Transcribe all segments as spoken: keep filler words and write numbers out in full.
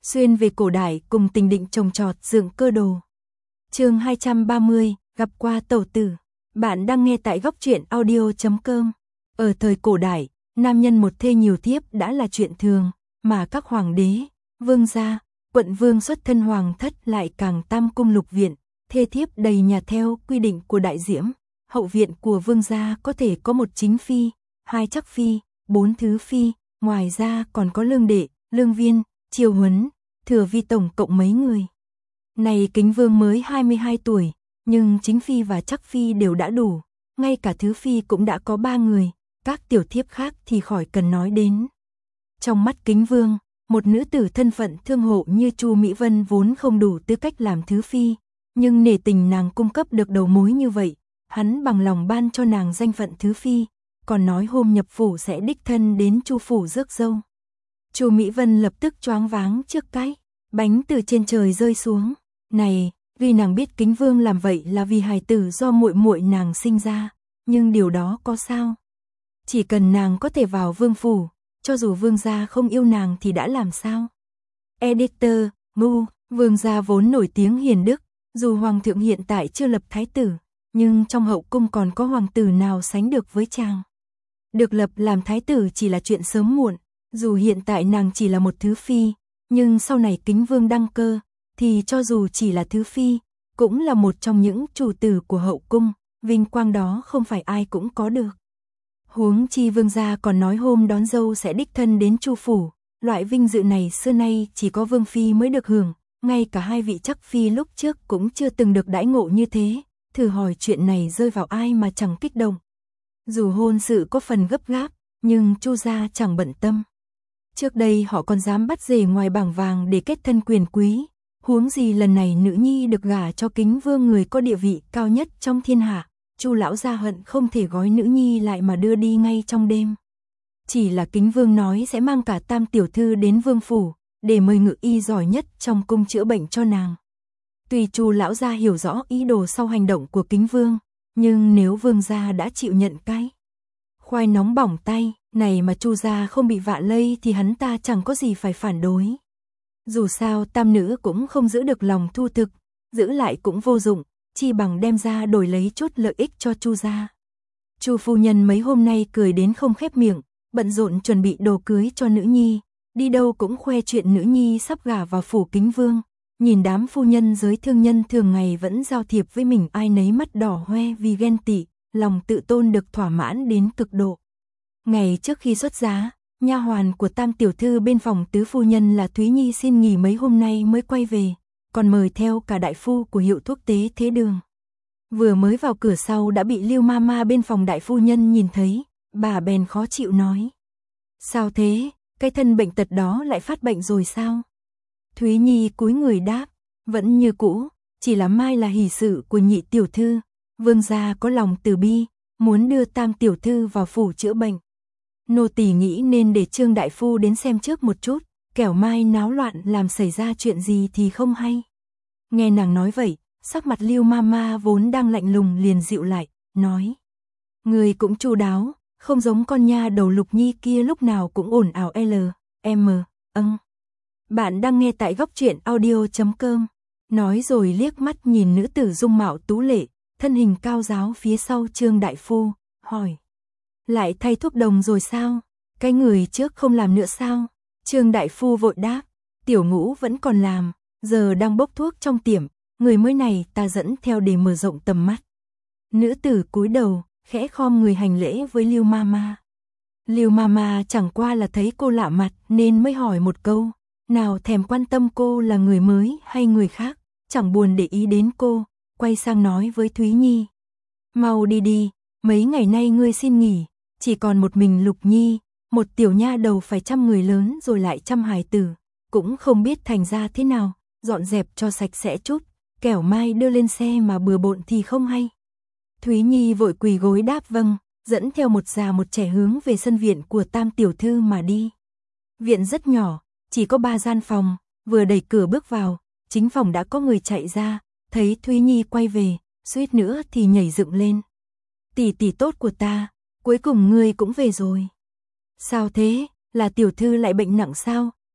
Xuyên về cổ đại cùng Tình Định trồng trọt dựng cơ đồ. Chương hai trăm ba mươi, gặp qua tẩu tử. Bạn đang nghe tại góc truyện audio chấm com. Ở thời cổ đại, nam nhân một thê nhiều thiếp đã là chuyện thường, mà các hoàng đế, vương gia, quận vương xuất thân hoàng thất lại càng tam cung lục viện, thê thiếp đầy nhà theo quy định của đại diễm. Hậu viện của vương gia có thể có một chính phi, hai chắc phi, bốn thứ phi, ngoài ra còn có lương đệ, lương viên, triều huấn, thừa vi tổng cộng mấy người. Này Kính Vương mới hai mươi hai tuổi, nhưng chính phi và chắc phi đều đã đủ, ngay cả thứ phi cũng đã có ba người, các tiểu thiếp khác thì khỏi cần nói đến. Trong mắt Kính Vương, một nữ tử thân phận thương hộ như Chu Mỹ Vân vốn không đủ tư cách làm thứ phi, nhưng nể tình nàng cung cấp được đầu mối như vậy, hắn bằng lòng ban cho nàng danh phận thứ phi, còn nói hôm nhập phủ sẽ đích thân đến Chu phủ rước dâu. Chu Mỹ Vân lập tức choáng váng trước cái bánh từ trên trời rơi xuống. Này, vì nàng biết Kính Vương làm vậy là vì hài tử do muội muội nàng sinh ra, nhưng điều đó có sao? Chỉ cần nàng có thể vào vương phủ, cho dù vương gia không yêu nàng thì đã làm sao? Editor, ngu, vương gia vốn nổi tiếng hiền đức, dù hoàng thượng hiện tại chưa lập thái tử, nhưng trong hậu cung còn có hoàng tử nào sánh được với chàng. Được lập làm thái tử chỉ là chuyện sớm muộn, dù hiện tại nàng chỉ là một thứ phi, nhưng sau này Kính Vương đăng cơ, thì cho dù chỉ là thứ phi, cũng là một trong những chủ tử của hậu cung, vinh quang đó không phải ai cũng có được. Huống chi vương gia còn nói hôm đón dâu sẽ đích thân đến Chu phủ, loại vinh dự này xưa nay chỉ có vương phi mới được hưởng, ngay cả hai vị chắc phi lúc trước cũng chưa từng được đãi ngộ như thế, thử hỏi chuyện này rơi vào ai mà chẳng kích động. Dù hôn sự có phần gấp gáp, nhưng Chu gia chẳng bận tâm. Trước đây họ còn dám bắt rể ngoài bảng vàng để kết thân quyền quý, huống gì lần này nữ nhi được gả cho Kính Vương người có địa vị cao nhất trong thiên hạ. Chu lão gia hận không thể gói nữ nhi lại mà đưa đi ngay trong đêm. Chỉ là Kính Vương nói sẽ mang cả tam tiểu thư đến vương phủ, để mời ngự y giỏi nhất trong cung chữa bệnh cho nàng. Tuy Chu lão gia hiểu rõ ý đồ sau hành động của Kính Vương, nhưng nếu vương gia đã chịu nhận cái khoai nóng bỏng tay này mà Chu gia không bị vạ lây thì hắn ta chẳng có gì phải phản đối. Dù sao tam nữ cũng không giữ được lòng thu thực, giữ lại cũng vô dụng, chi bằng đem ra đổi lấy chút lợi ích cho Chu gia. Chu phu nhân mấy hôm nay cười đến không khép miệng, bận rộn chuẩn bị đồ cưới cho nữ nhi, đi đâu cũng khoe chuyện nữ nhi sắp gả vào phủ Kính Vương. Nhìn đám phu nhân giới thương nhân thường ngày vẫn giao thiệp với mình ai nấy mắt đỏ hoe vì ghen tị, lòng tự tôn được thỏa mãn đến cực độ. Ngày trước khi xuất giá, nha hoàn của tam tiểu thư bên phòng tứ phu nhân là Thúy Nhi xin nghỉ mấy hôm nay mới quay về, còn mời theo cả đại phu của hiệu thuốc tế Thế Đường. Vừa mới vào cửa sau đã bị Lưu Mama bên phòng đại phu nhân nhìn thấy, bà bèn khó chịu nói: "Sao thế, cái thân bệnh tật đó lại phát bệnh rồi sao?" Thúy Nhi cúi người đáp: "Vẫn như cũ, chỉ là mai là hỷ sự của nhị tiểu thư, vương gia có lòng từ bi, muốn đưa tam tiểu thư vào phủ chữa bệnh. Nô tỳ nghĩ nên để Trương đại phu đến xem trước một chút, kẻo mai náo loạn làm xảy ra chuyện gì thì không hay." Nghe nàng nói vậy, sắc mặt Lưu Mama vốn đang lạnh lùng liền dịu lại, nói: "Người cũng chu đáo, không giống con nha đầu Lục Nhi kia lúc nào cũng ồn ào l, m, âng." Bạn đang nghe tại góc truyện audio chấm com. Nói rồi liếc mắt nhìn nữ tử dung mạo tú lệ, thân hình cao giáo phía sau Trương đại phu, hỏi: "Lại thay thuốc đồng rồi sao? Cái người trước không làm nữa sao?" Trương đại phu vội đáp: "Tiểu ngũ vẫn còn làm, giờ đang bốc thuốc trong tiệm, người mới này ta dẫn theo để mở rộng tầm mắt." Nữ tử cúi đầu, khẽ khom người hành lễ với Lưu Mama. Lưu Mama chẳng qua là thấy cô lạ mặt nên mới hỏi một câu, nào thèm quan tâm cô là người mới hay người khác, chẳng buồn để ý đến cô, quay sang nói với Thúy Nhi: "Mau đi đi, mấy ngày nay ngươi xin nghỉ, chỉ còn một mình Lục Nhi, một tiểu nha đầu phải chăm người lớn rồi lại chăm hài tử, cũng không biết thành ra thế nào, dọn dẹp cho sạch sẽ chút, kẻo mai đưa lên xe mà bừa bộn thì không hay." Thúy Nhi vội quỳ gối đáp vâng, dẫn theo một già một trẻ hướng về sân viện của tam tiểu thư mà đi. Viện rất nhỏ, chỉ có ba gian phòng, vừa đẩy cửa bước vào, chính phòng đã có người chạy ra, thấy Thúy Nhi quay về, suýt nữa thì nhảy dựng lên: "Tỷ tỷ tốt của ta, cuối cùng ngươi cũng về rồi." "Sao thế, là tiểu thư lại bệnh nặng sao?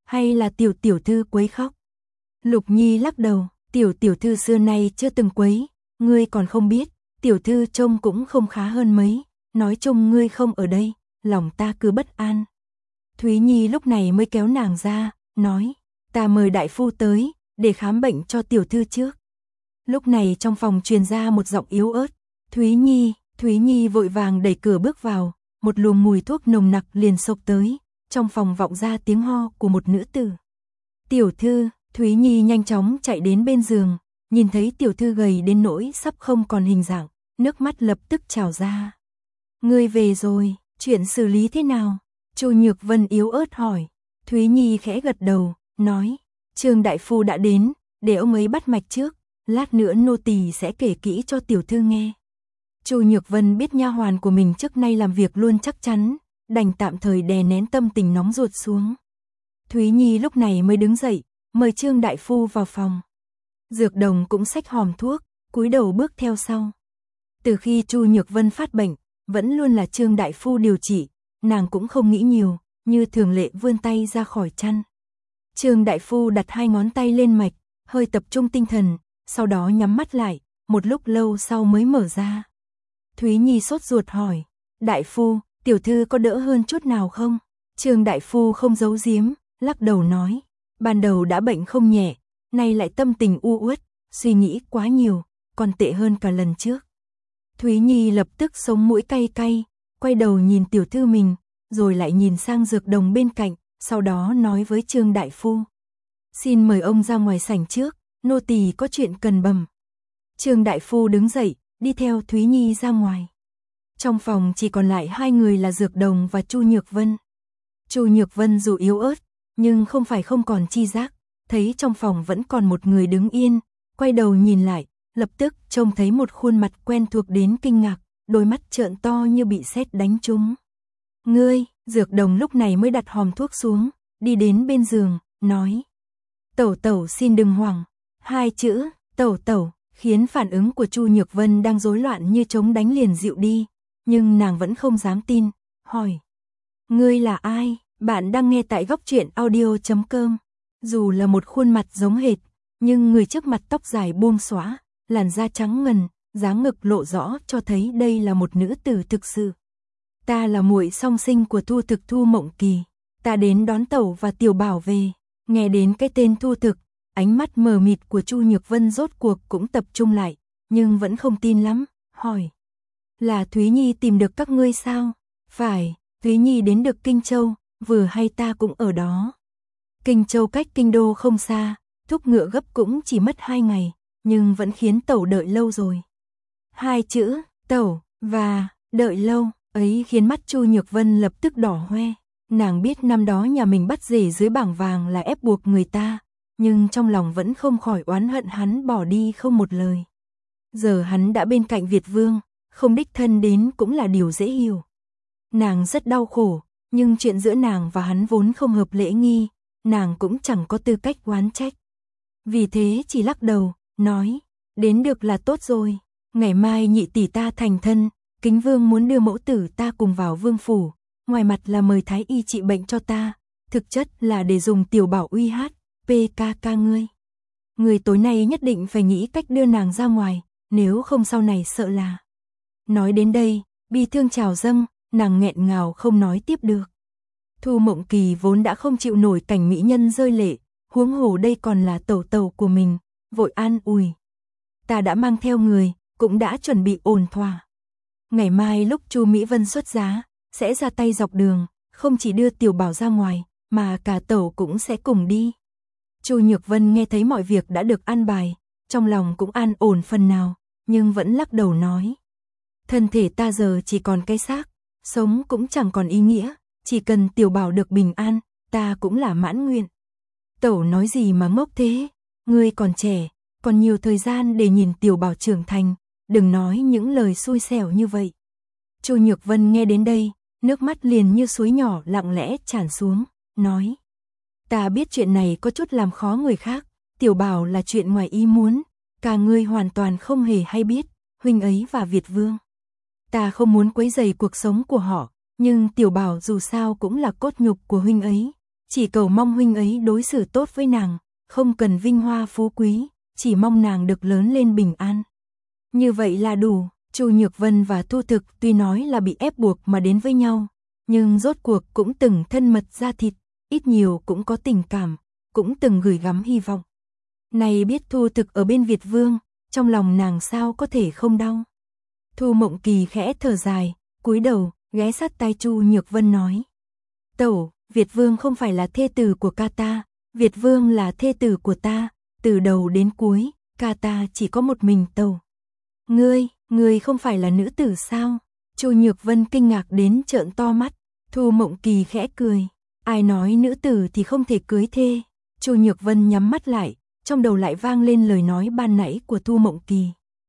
hay là tiểu tiểu thư quấy khóc? Lục Nhi lắc đầu, tiểu tiểu thư xưa nay chưa từng quấy, ngươi còn không biết, tiểu thư trông cũng không khá hơn mấy, nói chung ngươi không ở đây, lòng ta cứ bất an. Thúy Nhi lúc này mới kéo nàng ra, nói, ta mời đại phu tới, để khám bệnh cho tiểu thư trước. Lúc này trong phòng truyền ra một giọng yếu ớt, Thúy Nhi, Thúy Nhi vội vàng đẩy cửa bước vào, một luồng mùi thuốc nồng nặc liền xộc tới, trong phòng vọng ra tiếng ho của một nữ tử. Tiểu thư, Thúy Nhi nhanh chóng chạy đến bên giường, nhìn thấy tiểu thư gầy đến nỗi sắp không còn hình dạng, nước mắt lập tức trào ra. Ngươi về rồi, chuyện xử lý thế nào? Chu Nhược Vân yếu ớt hỏi. Thúy Nhi khẽ gật đầu, nói, Trương đại phu đã đến, để ông ấy bắt mạch trước, lát nữa nô tỳ sẽ kể kỹ cho tiểu thư nghe. Chu Nhược Vân biết nha hoàn của mình trước nay làm việc luôn chắc chắn, đành tạm thời đè nén tâm tình nóng ruột xuống. Thúy Nhi lúc này mới đứng dậy, mời Trương đại phu vào phòng. Dược Đồng cũng xách hòm thuốc, cúi đầu bước theo sau. Từ khi Chu Nhược Vân phát bệnh, vẫn luôn là Trương đại phu điều trị, nàng cũng không nghĩ nhiều, như thường lệ vươn tay ra khỏi chăn. Trương đại phu đặt hai ngón tay lên mạch, hơi tập trung tinh thần, sau đó nhắm mắt lại, một lúc lâu sau mới mở ra. Thúy Nhi sốt ruột hỏi, đại phu, tiểu thư có đỡ hơn chút nào không? Trương đại phu không giấu giếm, lắc đầu nói, ban đầu đã bệnh không nhẹ, nay lại tâm tình u uất, suy nghĩ quá nhiều, còn tệ hơn cả lần trước. Thúy Nhi lập tức sống mũi cay cay, quay đầu nhìn tiểu thư mình, rồi lại nhìn sang Dược Đồng bên cạnh, sau đó nói với Trương đại phu. Xin mời ông ra ngoài sảnh trước, nô tỳ có chuyện cần bẩm. Trương đại phu đứng dậy, đi theo Thúy Nhi ra ngoài. Trong phòng chỉ còn lại hai người là Dược Đồng và Chu Nhược Vân. Chu Nhược Vân dù yếu ớt, nhưng không phải không còn chi giác, thấy trong phòng vẫn còn một người đứng yên, quay đầu nhìn lại, lập tức trông thấy một khuôn mặt quen thuộc đến kinh ngạc, đôi mắt trợn to như bị sét đánh trúng. Ngươi, Dược Đồng lúc này mới đặt hòm thuốc xuống, đi đến bên giường, nói. Tẩu tẩu xin đừng hoảng. Hai chữ, tẩu tẩu, khiến phản ứng của Chu Nhược Vân đang rối loạn như trống đánh liền dịu đi, nhưng nàng vẫn không dám tin, hỏi. Ngươi là ai? Bạn đang nghe tại góc truyện audio chấm com. Dù là một khuôn mặt giống hệt, nhưng người trước mặt tóc dài buông xõa, làn da trắng ngần, dáng ngực lộ rõ cho thấy đây là một nữ tử thực sự. Ta là muội song sinh của Thu Thực Thu Mộng Kỳ, ta đến đón tẩu và tiểu bảo về. Nghe đến cái tên Thu Thực, ánh mắt mờ mịt của Chu Nhược Vân rốt cuộc cũng tập trung lại, nhưng vẫn không tin lắm, hỏi. Là Thúy Nhi tìm được các ngươi sao? Phải, Thúy Nhi đến được Kinh Châu, vừa hay ta cũng ở đó. Kinh Châu cách Kinh Đô không xa, thúc ngựa gấp cũng chỉ mất hai ngày, nhưng vẫn khiến tẩu đợi lâu rồi. Hai chữ, tẩu, và, đợi lâu, ấy khiến mắt Chu Nhược Vân lập tức đỏ hoe. Nàng biết năm đó nhà mình bắt rể dưới bảng vàng là ép buộc người ta, nhưng trong lòng vẫn không khỏi oán hận hắn bỏ đi không một lời. Giờ hắn đã bên cạnh Việt Vương, không đích thân đến cũng là điều dễ hiểu. Nàng rất đau khổ, nhưng chuyện giữa nàng và hắn vốn không hợp lễ nghi, nàng cũng chẳng có tư cách oán trách. Vì thế chỉ lắc đầu, nói, đến được là tốt rồi, ngày mai nhị tỷ ta thành thân, Kính Vương muốn đưa mẫu tử ta cùng vào vương phủ, ngoài mặt là mời thái y trị bệnh cho ta, thực chất là để dùng tiểu bảo uy hát, pê ca ca ngươi. Người tối nay nhất định phải nghĩ cách đưa nàng ra ngoài, nếu không sau này sợ là. Nói đến đây, bi thương trào dâng, nàng nghẹn ngào không nói tiếp được. Thu Mộng Kỳ vốn đã không chịu nổi cảnh mỹ nhân rơi lệ, huống hồ đây còn là tẩu tẩu của mình, vội an ủi. Ta đã mang theo người, cũng đã chuẩn bị ổn thỏa. Ngày mai lúc Chu Mỹ Vân xuất giá, sẽ ra tay dọc đường, không chỉ đưa tiểu bảo ra ngoài, mà cả tẩu cũng sẽ cùng đi. Chu Nhược Vân nghe thấy mọi việc đã được an bài, trong lòng cũng an ổn phần nào, nhưng vẫn lắc đầu nói. Thân thể ta giờ chỉ còn cái xác, sống cũng chẳng còn ý nghĩa, chỉ cần tiểu bảo được bình an, ta cũng là mãn nguyện. Tẩu nói gì mà ngốc thế, ngươi còn trẻ, còn nhiều thời gian để nhìn tiểu bảo trưởng thành, đừng nói những lời xui xẻo như vậy. Chu Nhược Vân nghe đến đây, nước mắt liền như suối nhỏ lặng lẽ tràn xuống, nói. Ta biết chuyện này có chút làm khó người khác, tiểu bảo là chuyện ngoài ý muốn, cả ngươi hoàn toàn không hề hay biết, huynh ấy và Việt Vương. Ta không muốn quấy rầy cuộc sống của họ, nhưng tiểu bảo dù sao cũng là cốt nhục của huynh ấy, chỉ cầu mong huynh ấy đối xử tốt với nàng, không cần vinh hoa phú quý, chỉ mong nàng được lớn lên bình an. Như vậy là đủ. Chu Nhược Vân và Thu Thực tuy nói là bị ép buộc mà đến với nhau, nhưng rốt cuộc cũng từng thân mật da thịt, ít nhiều cũng có tình cảm, cũng từng gửi gắm hy vọng. Này biết Thu Thực ở bên Việt Vương, trong lòng nàng sao có thể không đau. Thu Mộng Kỳ khẽ thở dài, cúi đầu, ghé sát tai Chu Nhược Vân nói. Tẩu, Việt Vương không phải là thê tử của ca ta, Việt Vương là thê tử của ta, từ đầu đến cuối, ca ta chỉ có một mình tẩu. Ngươi, ngươi không phải là nữ tử sao? Chu Nhược Vân kinh ngạc đến trợn to mắt. Thu Mộng Kỳ khẽ cười. Ai nói nữ tử thì không thể cưới thê? Chu Nhược Vân nhắm mắt lại, trong đầu lại vang lên lời nói ban nãy của Thu Mộng Kỳ.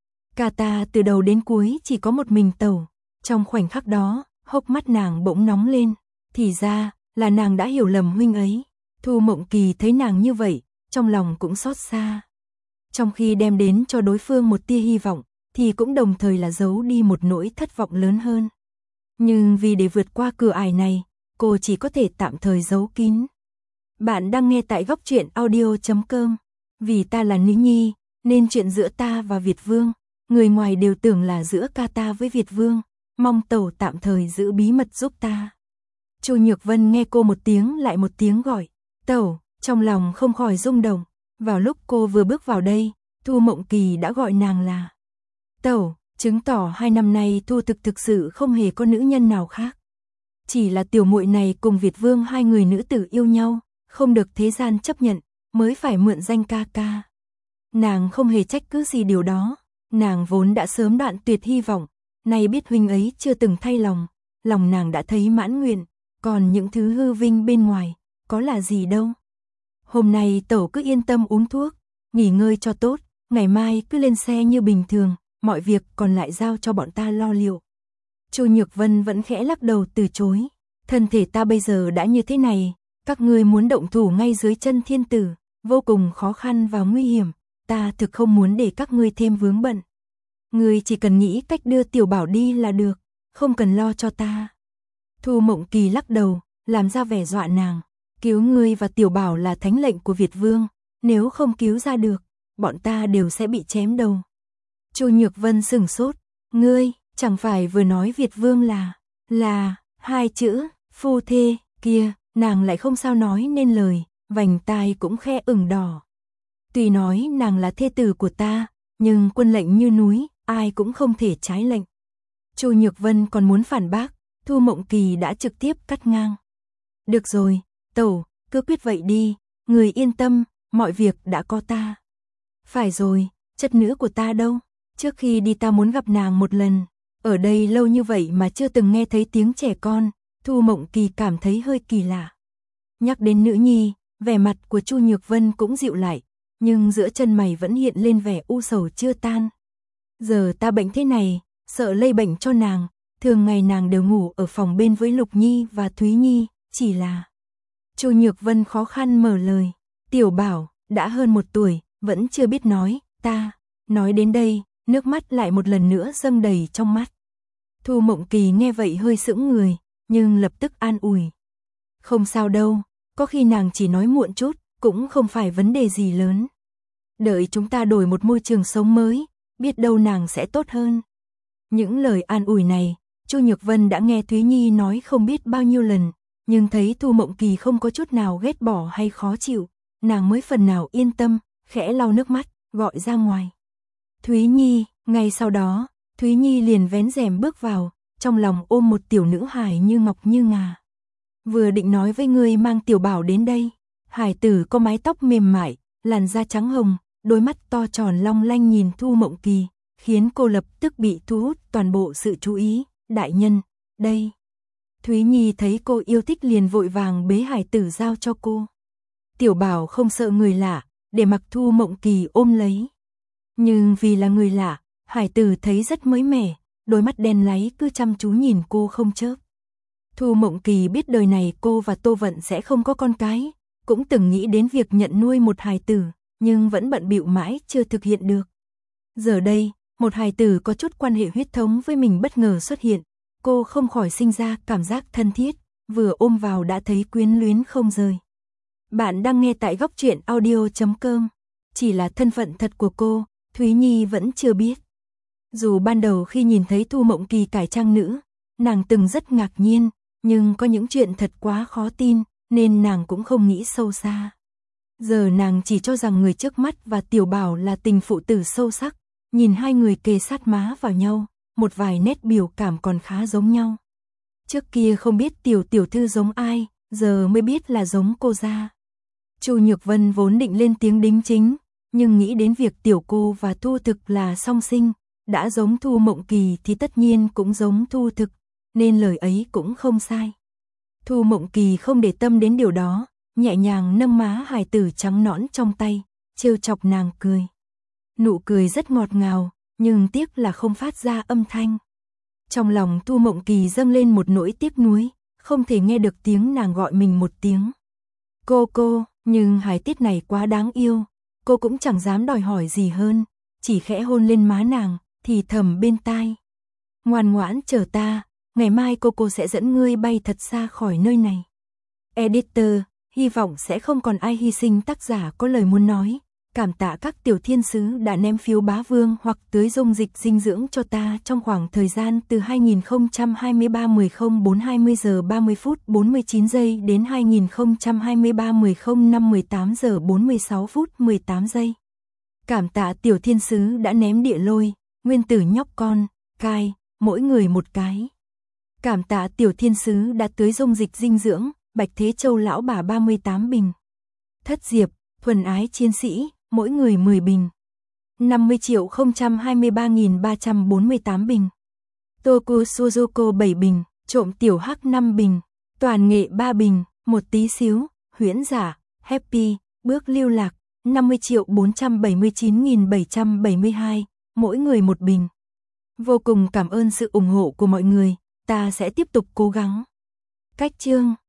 Cả ta từ đầu đến cuối chỉ có một mình tẩu. Trong khoảnh khắc đó, hốc mắt nàng bỗng nóng lên. Thì ra, là nàng đã hiểu lầm huynh ấy. Thu Mộng Kỳ thấy nàng như vậy, trong lòng cũng xót xa. Trong khi đem đến cho đối phương một tia hy vọng, thì cũng đồng thời là giấu đi một nỗi thất vọng lớn hơn. Nhưng vì để vượt qua cửa ải này, cô chỉ có thể tạm thời giấu kín. Bạn đang nghe tại góc truyện audio chấm com. Vì ta là nữ nhi, nên chuyện giữa ta và Việt Vương, người ngoài đều tưởng là giữa ca ta với Việt Vương, mong tẩu tạm thời giữ bí mật giúp ta. Chu Nhược Vân nghe cô một tiếng lại một tiếng gọi, tẩu, trong lòng không khỏi rung động. Vào lúc cô vừa bước vào đây, Thu Mộng Kỳ đã gọi nàng là tẩu, chứng tỏ hai năm nay Thu Thực thực sự không hề có nữ nhân nào khác. Chỉ là tiểu muội này cùng Việt Vương hai người nữ tử yêu nhau, không được thế gian chấp nhận, mới phải mượn danh ca ca. Nàng không hề trách cứ gì điều đó, nàng vốn đã sớm đoạn tuyệt hy vọng, nay biết huynh ấy chưa từng thay lòng, lòng nàng đã thấy mãn nguyện, còn những thứ hư vinh bên ngoài, có là gì đâu. Hôm nay tẩu cứ yên tâm uống thuốc, nghỉ ngơi cho tốt, ngày mai cứ lên xe như bình thường, mọi việc còn lại giao cho bọn ta lo liệu. Chu Nhược Vân vẫn khẽ lắc đầu từ chối, thân thể ta bây giờ đã như thế này, các ngươi muốn động thủ ngay dưới chân thiên tử, vô cùng khó khăn và nguy hiểm, ta thực không muốn để các ngươi thêm vướng bận. Ngươi chỉ cần nghĩ cách đưa Tiểu Bảo đi là được, không cần lo cho ta. Thu Mộng Kỳ lắc đầu, làm ra vẻ dọa nàng, cứu ngươi và Tiểu Bảo là thánh lệnh của Việt Vương, nếu không cứu ra được, bọn ta đều sẽ bị chém đầu. Chu Nhược Vân sửng sốt, ngươi, chẳng phải vừa nói Việt Vương là, là, hai chữ, phu thê, kia, nàng lại không sao nói nên lời, vành tai cũng khe ửng đỏ. Tuy nói nàng là thê tử của ta, nhưng quân lệnh như núi, ai cũng không thể trái lệnh. Chu Nhược Vân còn muốn phản bác, Thu Mộng Kỳ đã trực tiếp cắt ngang. Được rồi, tẩu, cứ quyết vậy đi, người yên tâm, mọi việc đã có ta. Phải rồi, chất nữ của ta đâu? Trước khi đi ta muốn gặp nàng một lần. Ở đây lâu như vậy mà chưa từng nghe thấy tiếng trẻ con, Thu Mộng Kỳ cảm thấy hơi kỳ lạ. Nhắc đến nữ nhi, vẻ mặt của Chu Nhược Vân cũng dịu lại, nhưng giữa chân mày vẫn hiện lên vẻ u sầu chưa tan. Giờ ta bệnh thế này, sợ lây bệnh cho nàng, thường ngày nàng đều ngủ ở phòng bên với Lục Nhi và Thúy Nhi, chỉ là... Chu Nhược Vân khó khăn mở lời, Tiểu Bảo, đã hơn một tuổi, vẫn chưa biết nói, ta, nói đến đây, nước mắt lại một lần nữa dâng đầy trong mắt. Thu Mộng Kỳ nghe vậy hơi sững người, nhưng lập tức an ủi. Không sao đâu, có khi nàng chỉ nói muộn chút, cũng không phải vấn đề gì lớn. Đợi chúng ta đổi một môi trường sống mới, biết đâu nàng sẽ tốt hơn. Những lời an ủi này, Chu Nhược Vân đã nghe Thúy Nhi nói không biết bao nhiêu lần, nhưng thấy Thu Mộng Kỳ không có chút nào ghét bỏ hay khó chịu, nàng mới phần nào yên tâm, khẽ lau nước mắt, gọi ra ngoài. Thúy Nhi, ngay sau đó, Thúy Nhi liền vén rèm bước vào, trong lòng ôm một tiểu nữ hài như ngọc như ngà. Vừa định nói với ngươi mang Tiểu Bảo đến đây, hài tử có mái tóc mềm mại, làn da trắng hồng, đôi mắt to tròn long lanh nhìn Thu Mộng Kỳ, khiến cô lập tức bị thu hút toàn bộ sự chú ý. Đại nhân, đây. Thúy Nhi thấy cô yêu thích liền vội vàng bế hài tử giao cho cô. Tiểu Bảo không sợ người lạ, để mặc Thu Mộng Kỳ ôm lấy. Nhưng vì là người lạ, hải tử thấy rất mới mẻ, đôi mắt đen láy cứ chăm chú nhìn cô không chớp. Thu Mộng Kỳ biết đời này cô và Tô Vận sẽ không có con cái, cũng từng nghĩ đến việc nhận nuôi một hài tử, nhưng vẫn bận bịu mãi chưa thực hiện được. Giờ đây, một hài tử có chút quan hệ huyết thống với mình bất ngờ xuất hiện, cô không khỏi sinh ra cảm giác thân thiết, vừa ôm vào đã thấy quyến luyến không rời. Bạn đang nghe tại góc truyện audio chấm com. Chỉ là thân phận thật của cô, Thúy Nhi vẫn chưa biết. Dù ban đầu khi nhìn thấy Thu Mộng Kỳ cải trang nữ, nàng từng rất ngạc nhiên, nhưng có những chuyện thật quá khó tin, nên nàng cũng không nghĩ sâu xa. Giờ nàng chỉ cho rằng người trước mắt và Tiểu Bảo là tình phụ tử sâu sắc, nhìn hai người kề sát má vào nhau, một vài nét biểu cảm còn khá giống nhau. Trước kia không biết Tiểu tiểu thư giống ai, giờ mới biết là giống cô gia. Chu Nhược Vân vốn định lên tiếng đính chính, nhưng nghĩ đến việc Tiểu cô và Thu Thực là song sinh, đã giống Thu Mộng Kỳ thì tất nhiên cũng giống Thu Thực, nên lời ấy cũng không sai. Thu Mộng Kỳ không để tâm đến điều đó, nhẹ nhàng nâng má hài tử trắng nõn trong tay, trêu chọc nàng cười. Nụ cười rất ngọt ngào, nhưng tiếc là không phát ra âm thanh. Trong lòng Thu Mộng Kỳ dâng lên một nỗi tiếc nuối, không thể nghe được tiếng nàng gọi mình một tiếng. Cô cô, nhưng hài tiết này quá đáng yêu, cô cũng chẳng dám đòi hỏi gì hơn, chỉ khẽ hôn lên má nàng, thì thầm bên tai. Ngoan ngoãn chờ ta, ngày mai cô cô sẽ dẫn ngươi bay thật xa khỏi nơi này. Editor, hy vọng sẽ không còn ai hy sinh. Tác giả có lời muốn nói. Cảm tạ các tiểu thiên sứ đã ném phiếu bá vương hoặc tưới dung dịch dinh dưỡng cho ta trong khoảng thời gian từ hai nghìn không trăm hai mươi ba mười không bốn hai mươi giờ ba mươi phút bốn mươi chín giây đến hai nghìn không trăm hai mươi ba mười không năm mười tám giờ bốn mươi sáu phút mười tám giây. Cảm tạ tiểu thiên sứ đã ném địa lôi, nguyên tử nhóc con, cai, mỗi người một cái. Cảm tạ tiểu thiên sứ đã tưới dung dịch dinh dưỡng, Bạch Thế Châu lão bà ba mươi tám bình. Thất diệp, thuần ái chiến sĩ, mỗi người mười bình. năm mươi triệu không trăm hai mươi ba nghìn ba trăm bốn mươi tám bình. Toku Suzuko bảy bình, trộm tiểu hắc năm bình, toàn nghệ ba bình, một tí xíu, huyễn giả, happy, bước lưu lạc, năm mươi triệu bốn trăm bảy mươi chín nghìn bảy trăm bảy mươi hai, mỗi người một bình. Vô cùng cảm ơn sự ủng hộ của mọi người, ta sẽ tiếp tục cố gắng. Cách chương